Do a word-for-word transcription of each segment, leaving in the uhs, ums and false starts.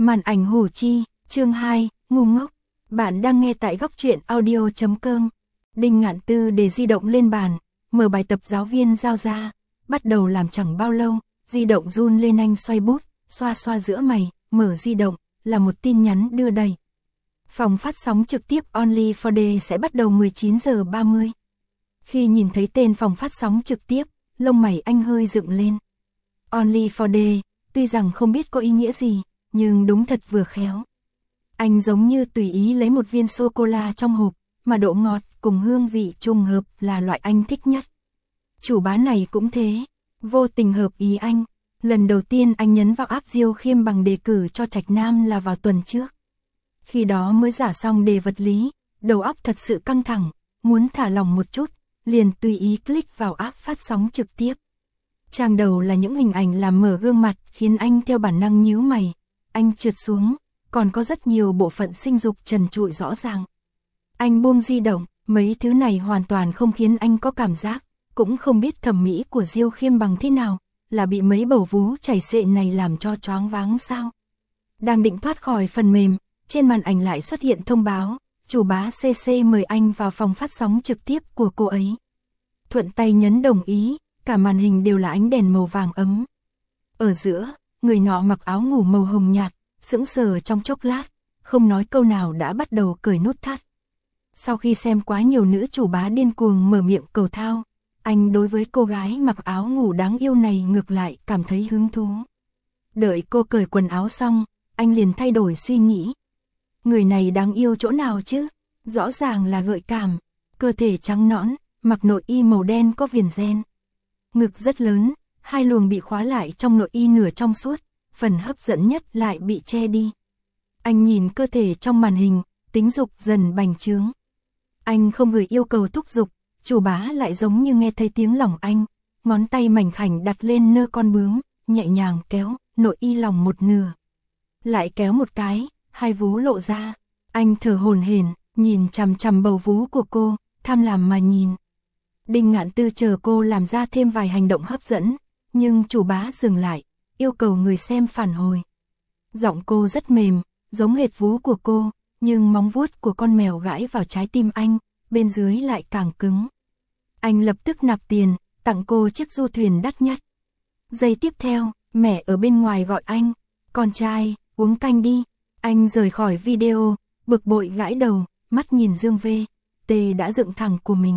Màn ảnh hủ chi, chương hai, ngu ngốc. Bạn đang nghe tại góc truyện audio chấm com. Đinh Ngạn Tư để di động lên bàn, mở bài tập giáo viên giao ra, bắt đầu làm chẳng bao lâu, di động run lên, anh xoay bút, xoa xoa giữa mày, mở di động, là một tin nhắn đưa đầy. Phòng phát sóng trực tiếp Only for Day sẽ bắt đầu mười chín giờ ba mươi. Khi nhìn thấy tên phòng phát sóng trực tiếp, lông mày anh hơi dựng lên. Only for Day, tuy rằng không biết có ý nghĩa gì, nhưng đúng thật vừa khéo. Anh giống như tùy ý lấy một viên sô-cô-la trong hộp, mà độ ngọt cùng hương vị trùng hợp là loại anh thích nhất. Chủ bán này cũng thế, vô tình hợp ý anh. Lần đầu tiên anh nhấn vào app Diêu Khiêm bằng đề cử cho Trạch Nam là vào tuần trước. Khi đó mới giả xong đề vật lý, đầu óc thật sự căng thẳng, muốn thả lỏng một chút, liền tùy ý click vào app phát sóng trực tiếp. Trang đầu là những hình ảnh làm mở gương mặt khiến anh theo bản năng nhíu mày. Anh trượt xuống, còn có rất nhiều bộ phận sinh dục trần trụi rõ ràng. Anh buông di động, mấy thứ này hoàn toàn không khiến anh có cảm giác, cũng không biết thẩm mỹ của Diêu Khiêm bằng thế nào, là bị mấy bầu vú chảy xệ này làm cho choáng váng sao. Đang định thoát khỏi phần mềm, trên màn ảnh lại xuất hiện thông báo, chủ bá xê xê mời anh vào phòng phát sóng trực tiếp của cô ấy. Thuận tay nhấn đồng ý, cả màn hình đều là ánh đèn màu vàng ấm. Ở giữa, người nọ mặc áo ngủ màu hồng nhạt, sững sờ trong chốc lát, không nói câu nào đã bắt đầu cởi nút thắt. Sau khi xem quá nhiều nữ chủ bá điên cuồng mở miệng cầu thao, anh đối với cô gái mặc áo ngủ đáng yêu này ngược lại cảm thấy hứng thú. Đợi cô cởi quần áo xong, anh liền thay đổi suy nghĩ. Người này đáng yêu chỗ nào chứ? Rõ ràng là gợi cảm, cơ thể trắng nõn, mặc nội y màu đen có viền ren. Ngực rất lớn, hai luồng bị khóa lại trong nội y nửa trong suốt, phần hấp dẫn nhất lại bị che đi. Anh nhìn cơ thể trong màn hình, tính dục dần bành trướng. Anh không gửi yêu cầu thúc giục, chủ bá lại giống như nghe thấy tiếng lòng anh, ngón tay mảnh khảnh đặt lên nơ con bướm, nhẹ nhàng kéo, nội y lòng một nửa. Lại kéo một cái, hai vú lộ ra, anh thở hổn hển, nhìn chằm chằm bầu vú của cô, tham lam mà nhìn. Đinh Ngạn Tư chờ cô làm ra thêm vài hành động hấp dẫn, nhưng chủ bá dừng lại, yêu cầu người xem phản hồi. Giọng cô rất mềm, giống hệt vú của cô, nhưng móng vuốt của con mèo gãi vào trái tim anh, bên dưới lại càng cứng. Anh lập tức nạp tiền, tặng cô chiếc du thuyền đắt nhất. Giây tiếp theo, mẹ ở bên ngoài gọi anh, con trai, uống canh đi. Anh rời khỏi video, bực bội gãi đầu, mắt nhìn Dương V, T đã dựng thẳng của mình.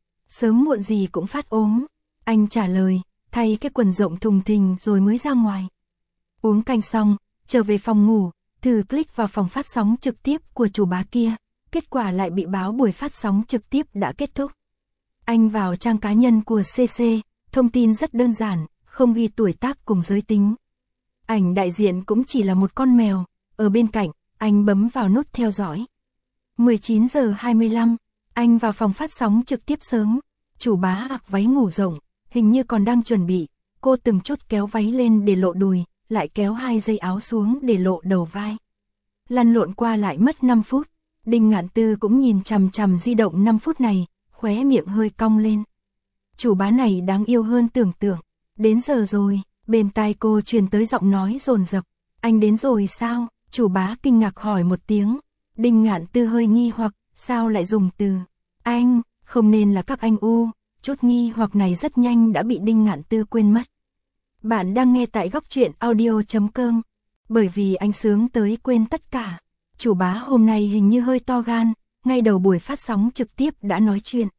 Sớm muộn gì cũng phát ốm. Anh trả lời, thay cái quần rộng thùng thình rồi mới ra ngoài. Uống canh xong, trở về phòng ngủ, thử click vào phòng phát sóng trực tiếp của chủ bá kia. Kết quả lại bị báo buổi phát sóng trực tiếp đã kết thúc. Anh vào trang cá nhân của xê xê, thông tin rất đơn giản, không ghi tuổi tác cùng giới tính. Ảnh đại diện cũng chỉ là một con mèo. Ở bên cạnh, anh bấm vào nút theo dõi. mười chín giờ hai mươi lăm, anh vào phòng phát sóng trực tiếp sớm. Chủ bá mặc váy ngủ rộng, hình như còn đang chuẩn bị. Cô từng chút kéo váy lên để lộ đùi, lại kéo hai dây áo xuống để lộ đầu vai. Lăn lộn qua lại mất năm phút. Đinh Ngạn Tư cũng nhìn chằm chằm di động năm phút này, khóe miệng hơi cong lên. Chủ bá này đáng yêu hơn tưởng tượng. Đến giờ rồi, bên tai cô truyền tới giọng nói dồn dập. Anh đến rồi sao? Chủ bá kinh ngạc hỏi một tiếng. Đinh Ngạn Tư hơi nghi hoặc, sao lại dùng từ anh, không nên là các anh u. Chút nghi hoặc này rất nhanh đã bị Đinh Ngạn Tư quên mất. Bạn đang nghe tại góc truyện audio chấm com. Bởi vì anh sướng tới quên tất cả. Chủ bá hôm nay hình như hơi to gan, ngay đầu buổi phát sóng trực tiếp đã nói chuyện.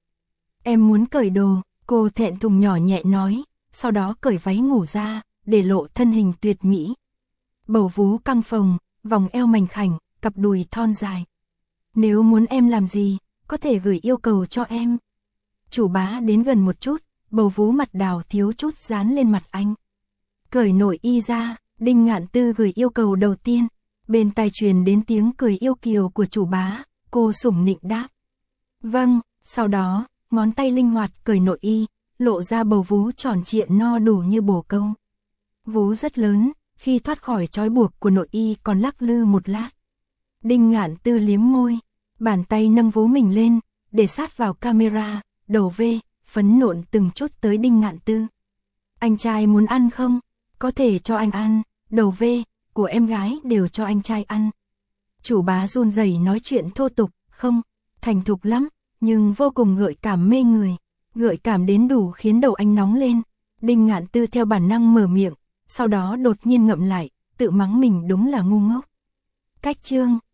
Em muốn cởi đồ, cô thẹn thùng nhỏ nhẹ nói, sau đó cởi váy ngủ ra, để lộ thân hình tuyệt mỹ. Bầu vú căng phồng, vòng eo mảnh khảnh, cặp đùi thon dài. Nếu muốn em làm gì, có thể gửi yêu cầu cho em. Chủ bá đến gần một chút, bầu vú mặt đào thiếu chút dán lên mặt anh. Cởi nội y ra, Đinh Ngạn Tư gửi yêu cầu đầu tiên. Bên tai truyền đến tiếng cười yêu kiều của chủ bá, cô sủng nịnh đáp. Vâng, sau đó, ngón tay linh hoạt cởi nội y, lộ ra bầu vú tròn trịa no đủ như bồ câu. Vú rất lớn, khi thoát khỏi trói buộc của nội y còn lắc lư một lát. Đinh Ngạn Tư liếm môi, bàn tay nâng vú mình lên, để sát vào camera, đầu V, phấn nộn từng chút tới Đinh Ngạn Tư. Anh trai muốn ăn không? Có thể cho anh ăn, đầu V, của em gái đều cho anh trai ăn. Chủ bá run rẩy nói chuyện thô tục, không, thành thục lắm, nhưng vô cùng gợi cảm mê người, gợi cảm đến đủ khiến đầu anh nóng lên. Đinh Ngạn Tư theo bản năng mở miệng, sau đó đột nhiên ngậm lại, tự mắng mình đúng là ngu ngốc. Cách chương